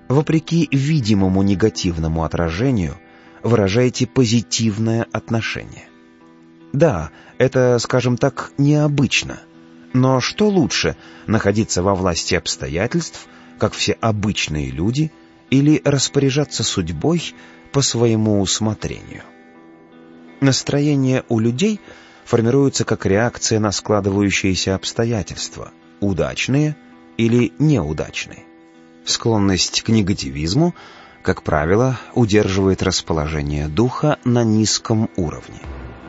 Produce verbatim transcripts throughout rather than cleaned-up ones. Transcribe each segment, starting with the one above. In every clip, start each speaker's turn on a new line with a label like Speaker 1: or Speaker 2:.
Speaker 1: Вопреки видимому негативному отражению, выражаете позитивное отношение. Да, это, скажем так, необычно. Но что лучше, находиться во власти обстоятельств, как все обычные люди, или распоряжаться судьбой по своему усмотрению? Настроение у людей формируется как реакция на складывающиеся обстоятельства, удачные или неудачные. Склонность к негативизму, как правило, удерживает расположение духа на низком уровне.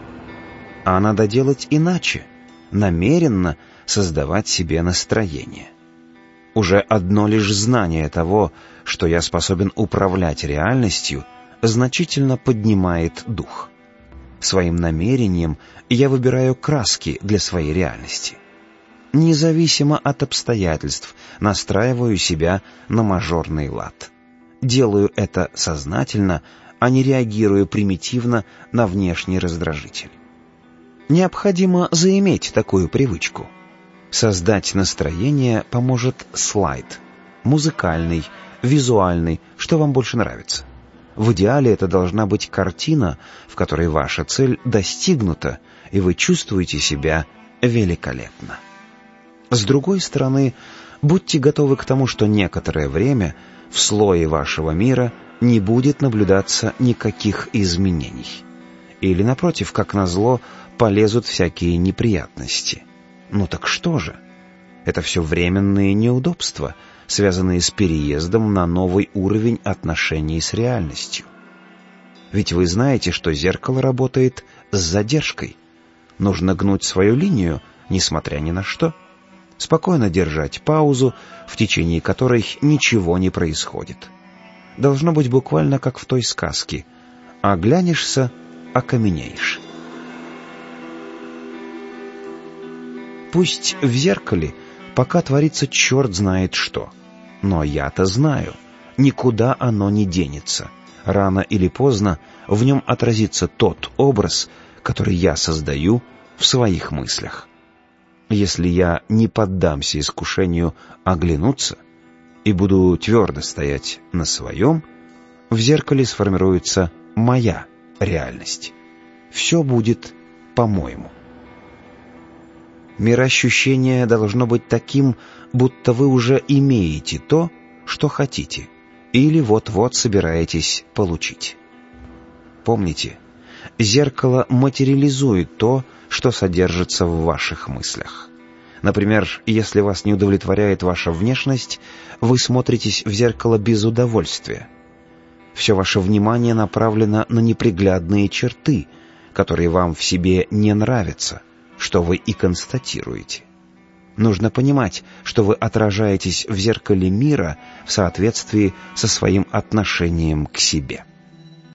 Speaker 1: А надо делать иначе, намеренно создавать себе настроение. Уже одно лишь знание того, что я способен управлять реальностью, значительно поднимает дух. Своим намерением я выбираю краски для своей реальности. Независимо от обстоятельств, настраиваю себя на мажорный лад. Делаю это сознательно, а не реагирую примитивно на внешний раздражитель. Необходимо заиметь такую привычку. Создать настроение поможет слайд. Музыкальный, визуальный, что вам больше нравится. В идеале это должна быть картина, в которой ваша цель достигнута, и вы чувствуете себя великолепно. С другой стороны, будьте готовы к тому, что некоторое время в слое вашего мира не будет наблюдаться никаких изменений. Или, напротив, как назло, полезут всякие неприятности. Ну так что же? Это все временные неудобства, связанные с переездом на новый уровень отношений с реальностью. Ведь вы знаете, что зеркало работает с задержкой. Нужно гнуть свою линию, несмотря ни на что. Спокойно держать паузу, в течение которой ничего не происходит. Должно быть буквально как в той сказке. Оглянешься, окаменеешь. Пусть в зеркале пока творится черт знает что. Но я-то знаю, никуда оно не денется. Рано или поздно в нем отразится тот образ, который я создаю в своих мыслях. Если я не поддамся искушению оглянуться и буду твердо стоять на своем, в зеркале сформируется моя реальность. Все будет по-моему. Мироощущение должно быть таким, будто вы уже имеете то, что хотите, или вот-вот собираетесь получить. Помните, зеркало материализует то, что содержится в ваших мыслях. Например, если вас не удовлетворяет ваша внешность, вы смотритесь в зеркало без удовольствия. Все ваше внимание направлено на неприглядные черты, которые вам в себе не нравятся, что вы и констатируете. Нужно понимать, что вы отражаетесь в зеркале мира в соответствии со своим отношением к себе.